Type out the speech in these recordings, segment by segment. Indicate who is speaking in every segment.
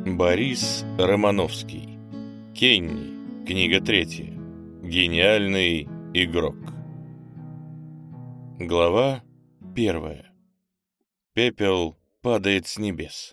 Speaker 1: Борис Романовский. Кенни. Книга 3. Гениальный игрок. Глава 1. Пепел падает с небес.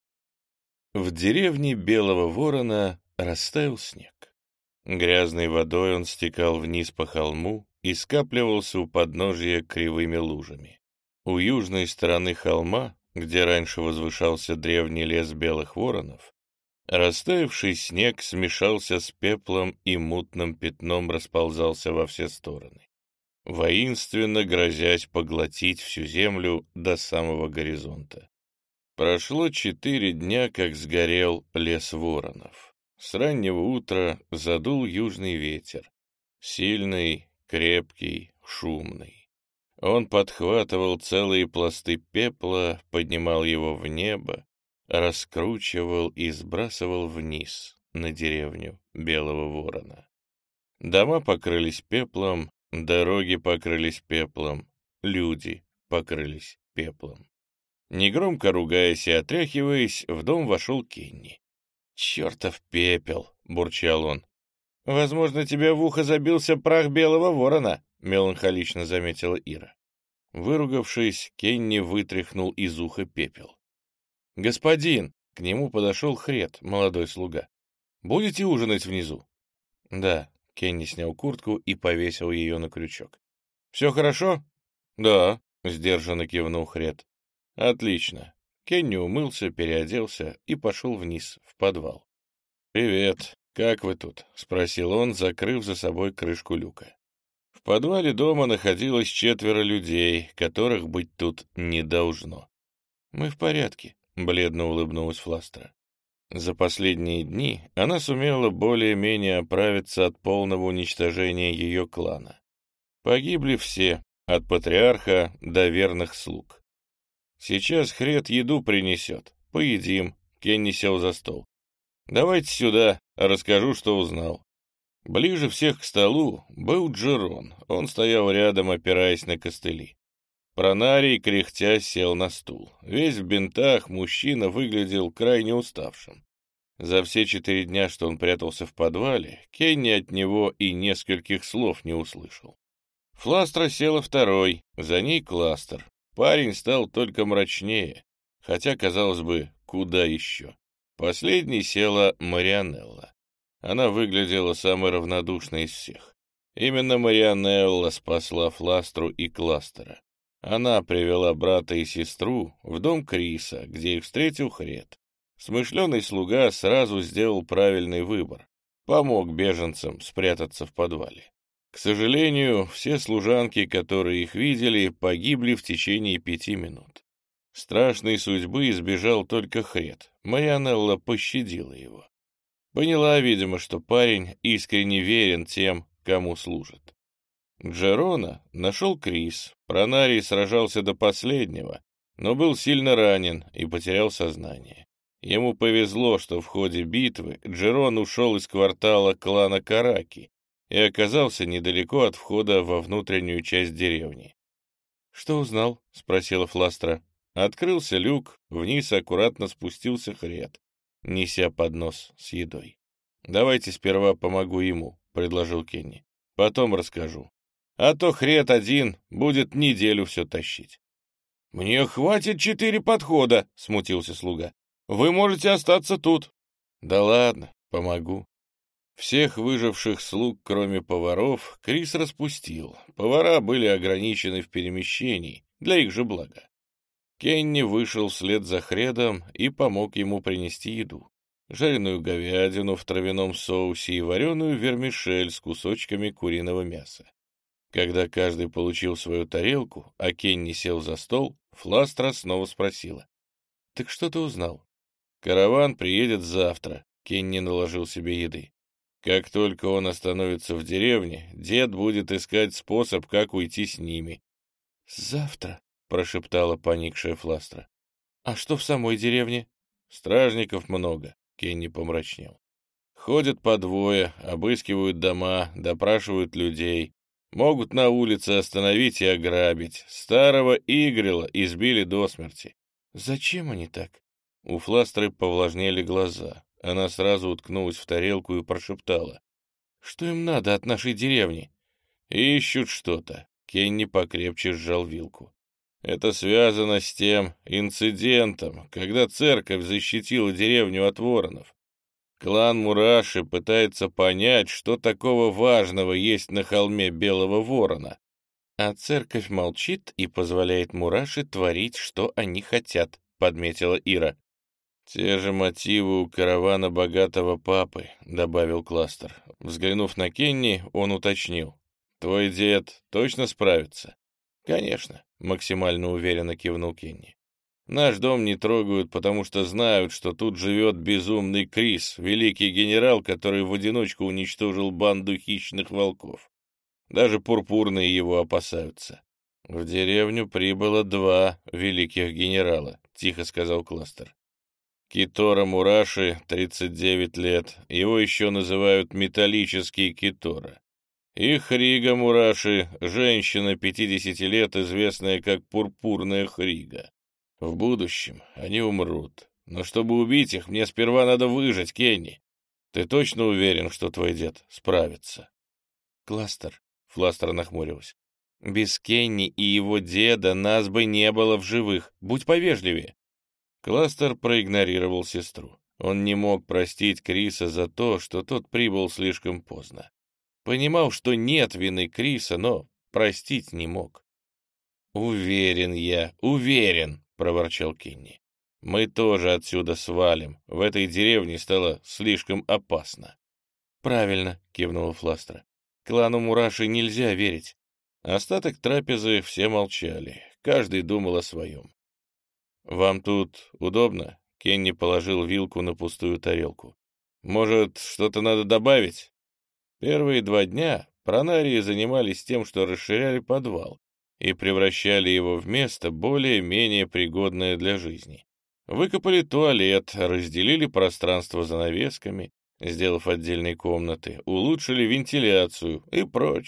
Speaker 1: В деревне Белого Ворона растаял снег. Грязной водой он стекал вниз по холму и скапливался у подножия кривыми лужами. У южной стороны холма, где раньше возвышался древний лес белых воронов, растаявший снег смешался с пеплом и мутным пятном расползался во все стороны, воинственно грозясь поглотить всю землю до самого горизонта. Прошло 4 дня, как сгорел лес воронов. С раннего утра задул южный ветер, сильный, крепкий, шумный. Он подхватывал целые пласты пепла, поднимал его в небо, раскручивал и сбрасывал вниз на деревню Белого Ворона. Дома покрылись пеплом, дороги покрылись пеплом, люди покрылись пеплом. Негромко ругаясь и отряхиваясь, в дом вошел Кенни. «Чертов пепел!» — бурчал он. «Возможно, тебе в ухо забился прах Белого Ворона», — меланхолично заметила Ира. Выругавшись, Кенни вытряхнул из уха пепел. «Господин!» — к нему подошел Хрет, молодой слуга. «Будете ужинать внизу?» «Да», — Кенни снял куртку и повесил ее на крючок. «Все хорошо?» «Да», — сдержанно кивнул Хрет. «Отлично». Кенни умылся, переоделся и пошел вниз, в подвал. «Привет, как вы тут?» — спросил он, закрыв за собой крышку люка. В подвале дома находилось 4 людей, которых быть тут не должно. «Мы в порядке», — бледно улыбнулась Фластра. За последние дни она сумела более-менее оправиться от полного уничтожения ее клана. Погибли все, от патриарха до верных слуг. «Сейчас Хрет еду принесет. Поедим», — Кенни сел за стол. «Давайте сюда, расскажу, что узнал». Ближе всех к столу был Джерон. Он стоял рядом, опираясь на костыли. Пронарий, кряхтя, сел на стул. Весь в бинтах, мужчина выглядел крайне уставшим. За все 4 дня, что он прятался в подвале, Кенни от него и нескольких слов не услышал. Фластра села второй, за ней Кластер. Парень стал только мрачнее, хотя, казалось бы, куда еще. Последней села Марианелла. Она выглядела самой равнодушной из всех. Именно Марианелла спасла Фластру и Кластера. Она привела брата и сестру в дом Криса, где их встретил Хрет. Смышленый слуга сразу сделал правильный выбор. Помог беженцам спрятаться в подвале. К сожалению, все служанки, которые их видели, погибли в течение 5 минут. Страшной судьбы избежал только Хрет. Марианелла пощадила его. Поняла, видимо, что парень искренне верен тем, кому служит. Джерона нашел Крис. Пронарий сражался до последнего, но был сильно ранен и потерял сознание. Ему повезло, что в ходе битвы Джерон ушел из квартала клана Караки и оказался недалеко от входа во внутреннюю часть деревни. «Что узнал?» — спросила Фластра. Открылся люк, вниз аккуратно спустился Хрет, неся поднос с едой. «Давайте сперва помогу ему», — предложил Кенни. «Потом расскажу. А то Хрет один будет неделю все тащить». «Мне хватит 4 подхода», — смутился слуга. «Вы можете остаться тут». «Да ладно, помогу». Всех выживших слуг, кроме поваров, Крис распустил. Повара были ограничены в перемещении, для их же блага. Кенни вышел вслед за Хредом и помог ему принести еду. Жареную говядину в травяном соусе и вареную вермишель с кусочками куриного мяса. Когда каждый получил свою тарелку, а Кенни сел за стол, Фластра снова спросила. «Так что ты узнал?» «Караван приедет завтра», — Кенни наложил себе еды. «Как только он остановится в деревне, дед будет искать способ, как уйти с ними». «Завтра?» — прошептала поникшая Фластра. «А что в самой деревне?» «Стражников много», — Кенни помрачнел. «Ходят по 2, обыскивают дома, допрашивают людей. Могут на улице остановить и ограбить. Старого Игрила избили до смерти». «Зачем они так?» У Фластры повлажнели глаза. Она сразу уткнулась в тарелку и прошептала: «Что им надо от нашей деревни?» «Ищут что-то». Кенни покрепче сжал вилку. «Это связано с тем инцидентом, когда церковь защитила деревню от воронов. Клан Мураши пытается понять, что такого важного есть на холме Белого Ворона. А церковь молчит и позволяет Мураши творить, что они хотят», — подметила Ира. «Те же мотивы у каравана богатого папы», — добавил Кластер. Взглянув на Кенни, он уточнил: «Твой дед точно справится?» «Конечно», — максимально уверенно кивнул Кенни. «Наш дом не трогают, потому что знают, что тут живет безумный Крис, великий генерал, который в одиночку уничтожил банду хищных волков. Даже пурпурные его опасаются». «В деревню прибыло 2 великих генерала», — тихо сказал Кластер. Китора Мураши, 39 лет, его еще называют металлический Китора. И Хрига Мураши, женщина 50 лет, известная как Пурпурная Хрига. В будущем они умрут. Но чтобы убить их, мне сперва надо выжить, Кенни. Ты точно уверен, что твой дед справится?» «Кластер», — Фластер нахмурилась, — «без Кенни и его деда нас бы не было в живых. Будь повежливее». Кластер проигнорировал сестру. Он не мог простить Криса за то, что тот прибыл слишком поздно. Понимал, что нет вины Криса, но простить не мог. Уверен», — проворчал Кенни. «Мы тоже отсюда свалим. В этой деревне стало слишком опасно». «Правильно», — кивнула Фластра. «Клану Мураши нельзя верить». Остаток трапезы все молчали. Каждый думал о своем. «Вам тут удобно?» — Кенни положил вилку на пустую тарелку. «Может, что-то надо добавить?» Первые 2 дня пронарии занимались тем, что расширяли подвал и превращали его в место более-менее пригодное для жизни. Выкопали туалет, разделили пространство занавесками, сделав отдельные комнаты, улучшили вентиляцию и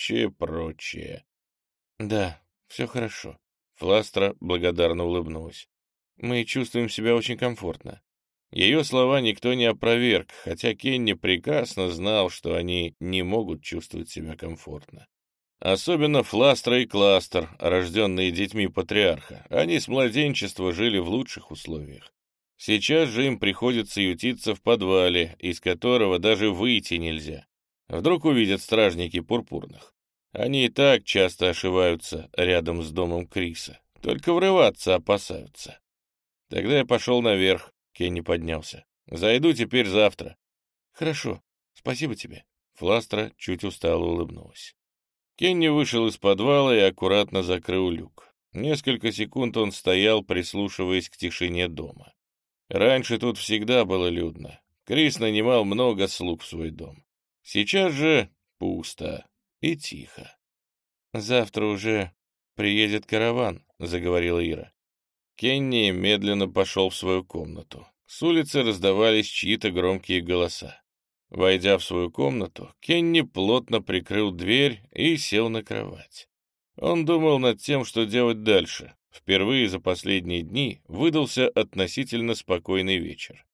Speaker 1: прочее. «Да, все хорошо», — Фластра благодарно улыбнулась. «Мы чувствуем себя очень комфортно». Ее слова никто не опроверг, хотя Кенни прекрасно знал, что они не могут чувствовать себя комфортно. Особенно Фластра и Кластер, рожденные детьми патриарха. Они с младенчества жили в лучших условиях. Сейчас же им приходится ютиться в подвале, из которого даже выйти нельзя. Вдруг увидят стражники пурпурных. Они и так часто ошиваются рядом с домом Криса, только врываться опасаются. Тогда я пошел наверх. Кенни поднялся. «Зайду теперь завтра». «Хорошо, спасибо тебе». Фластра чуть устало улыбнулась. Кенни вышел из подвала и аккуратно закрыл люк. Несколько секунд он стоял, прислушиваясь к тишине дома. Раньше тут всегда было людно. Крис нанимал много слуг в свой дом. Сейчас же пусто и тихо. «Завтра уже приедет караван», — заговорила Ира. Кенни медленно пошел в свою комнату. С улицы раздавались чьи-то громкие голоса. Войдя в свою комнату, Кенни плотно прикрыл дверь и сел на кровать. Он думал над тем, что делать дальше. Впервые за последние дни выдался относительно спокойный вечер.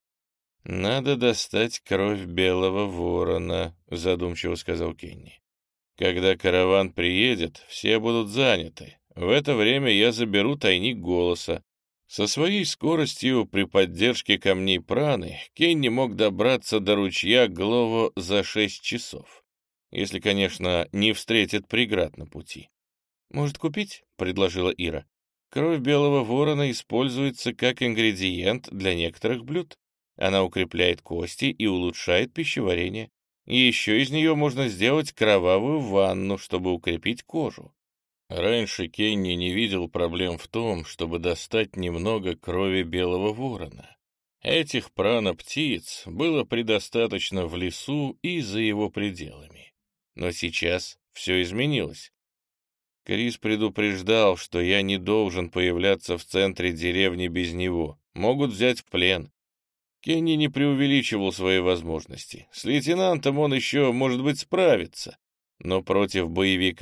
Speaker 1: «Надо достать кровь Белого Ворона», — задумчиво сказал Кенни. «Когда караван приедет, все будут заняты. В это время я заберу тайник голоса». Со своей скоростью при поддержке камней праны Кенни мог добраться до ручья Глово за 6 часов. Если, конечно, не встретит преград на пути. «Может, купить?» — предложила Ира. «Кровь Белого Ворона используется как ингредиент для некоторых блюд. Она укрепляет кости и улучшает пищеварение. И еще из нее можно сделать кровавую ванну, чтобы укрепить кожу». Раньше Кенни не видел проблем в том, чтобы достать немного крови Белого Ворона. Этих прана-птиц было предостаточно в лесу и за его пределами. Но сейчас все изменилось. Крис предупреждал, что я не должен появляться в центре деревни без него. Могут взять в плен. Кенни не преувеличивал свои возможности. С лейтенантом он еще, может быть, справится. Но против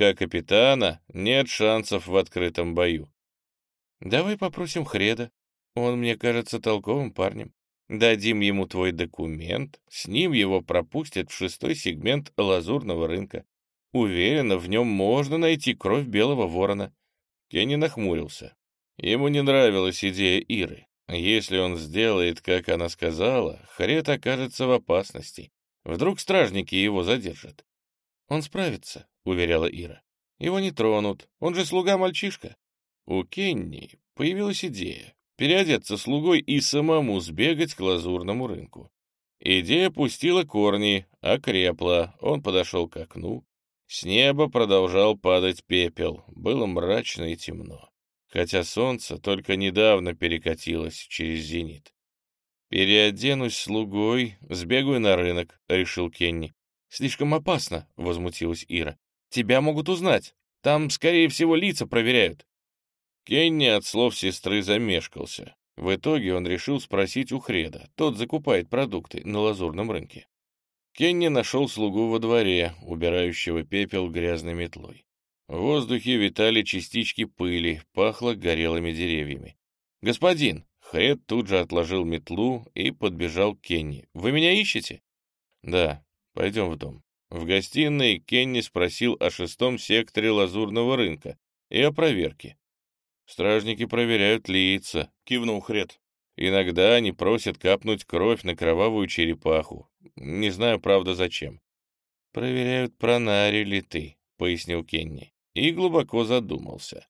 Speaker 1: боевика-капитана нет шансов в открытом бою. «Давай попросим Хреда». Он мне кажется толковым парнем. Дадим ему твой документ, с ним его пропустят в 6-й сегмент лазурного рынка. Уверена, в нем можно найти кровь белого ворона». Кенни нахмурился. Ему не нравилась идея Иры. Если он сделает, как она сказала, Хрет окажется в опасности. Вдруг стражники его задержат. «Он справится», — уверяла Ира. «Его не тронут, он же слуга-мальчишка». У Кенни появилась идея переодеться слугой и самому сбегать к лазурному рынку. Идея пустила корни, окрепла, он подошел к окну. С неба продолжал падать пепел, было мрачно и темно, хотя солнце только недавно перекатилось через зенит. «Переоденусь слугой, сбегаю на рынок», — решил Кенни. «Слишком опасно», — возмутилась Ира. «Тебя могут узнать. Там, скорее всего, лица проверяют». Кенни от слов сестры замешкался. В итоге он решил спросить у Хреда. Тот закупает продукты на лазурном рынке. Кенни нашел слугу во дворе, убирающего пепел грязной метлой. В воздухе витали частички пыли, пахло горелыми деревьями. «Господин!» — Хред тут же отложил метлу и подбежал к Кенни. «Вы меня ищете?» «Да, пойдем в дом». В гостиной Кенни спросил о 6-м секторе лазурного рынка и о проверке. «Стражники проверяют лица», — кивнул Хред. «Иногда они просят капнуть кровь на кровавую черепаху. Не знаю, правда, зачем». «Проверяют, пронарий ли ты», — пояснил Кенни, и глубоко задумался.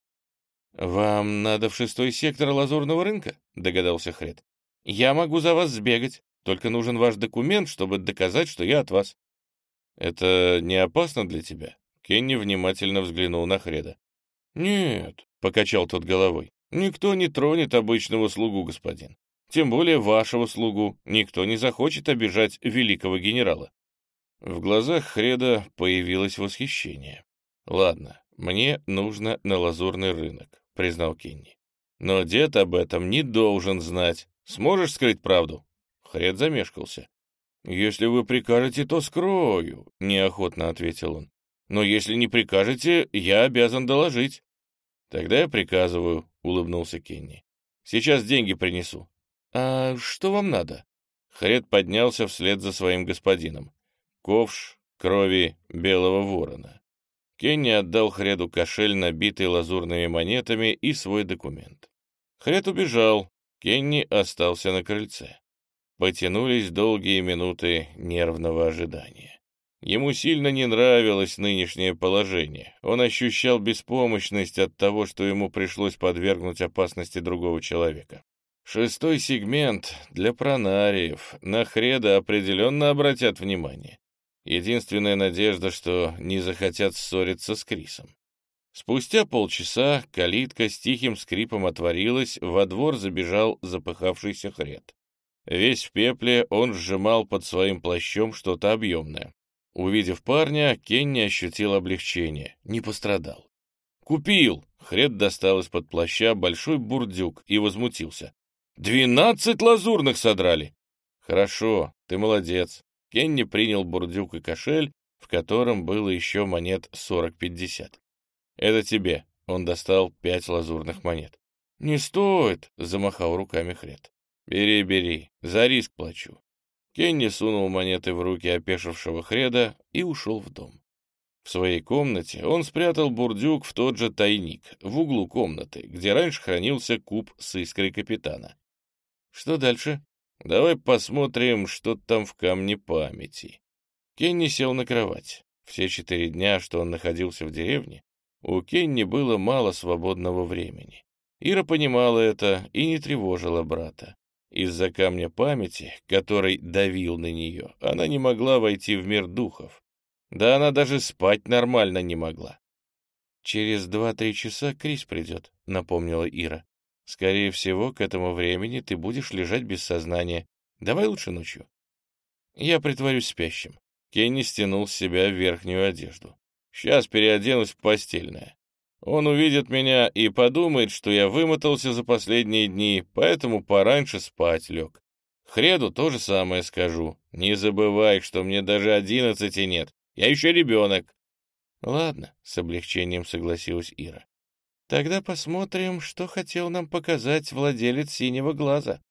Speaker 1: «Вам надо в 6-й сектор лазурного рынка?» — догадался Хред. «Я могу за вас сбегать, только нужен ваш документ, чтобы доказать, что я от вас». «Это не опасно для тебя?» Кенни внимательно взглянул на Хреда. «Нет», — покачал тот головой, — «никто не тронет обычного слугу, господин. Тем более вашего слугу. Никто не захочет обижать великого генерала». В глазах Хреда появилось восхищение. «Ладно, мне нужно на лазурный рынок», — признал Кенни. «Но дед об этом не должен знать. Сможешь скрыть правду?» Хред замешкался. «Если вы прикажете, то скрою», — неохотно ответил он. «Но если не прикажете, я обязан доложить». «Тогда я приказываю», — улыбнулся Кенни. «Сейчас деньги принесу». «А что вам надо?» Хред поднялся вслед за своим господином. «Ковш крови белого ворона». Кенни отдал Хреду кошель, набитый лазурными монетами, и свой документ. Хред убежал, Кенни остался на крыльце. Потянулись долгие минуты нервного ожидания. Ему сильно не нравилось нынешнее положение. Он ощущал беспомощность от того, что ему пришлось подвергнуть опасности другого человека. 6-й сегмент для пронариев. На Хреда определенно обратят внимание. Единственная надежда, что не захотят ссориться с Крисом. Спустя полчаса калитка с тихим скрипом отворилась, во двор забежал запыхавшийся Хред. Весь в пепле, он сжимал под своим плащом что-то объемное. Увидев парня, Кенни ощутил облегчение. Не пострадал. «Купил!» — Хред достал из-под плаща большой бурдюк и возмутился. 12 лазурных содрали!» «Хорошо, ты молодец». Кенни принял бурдюк и кошель, в котором было еще монет 40-50. «Это тебе». Он достал 5 лазурных монет. «Не стоит!» — замахал руками Хред. «Бери, бери, за риск плачу». Кенни сунул монеты в руки опешившего Хреда и ушел в дом. В своей комнате он спрятал бурдюк в тот же тайник, в углу комнаты, где раньше хранился куб с искрой капитана. «Что дальше?» «Давай посмотрим, что там в камне памяти». Кенни сел на кровать. Все 4 дня, что он находился в деревне, у Кенни было мало свободного времени. Ира понимала это и не тревожила брата. Из-за камня памяти, который давил на нее, она не могла войти в мир духов. Да она даже спать нормально не могла. «Через 2-3 часа Крис придет», — напомнила Ира. «Скорее всего, к этому времени ты будешь лежать без сознания. Давай лучше ночью». «Я притворюсь спящим». Кенни стянул с себя верхнюю одежду. «Сейчас переоденусь в постельное. Он увидит меня и подумает, что я вымотался за последние дни, поэтому пораньше спать лег. Хреду то же самое скажу. Не забывай, что мне даже 11 нет. Я еще ребенок». «Ладно», — с облегчением согласилась Ира. Тогда посмотрим, что хотел нам показать владелец синего глаза.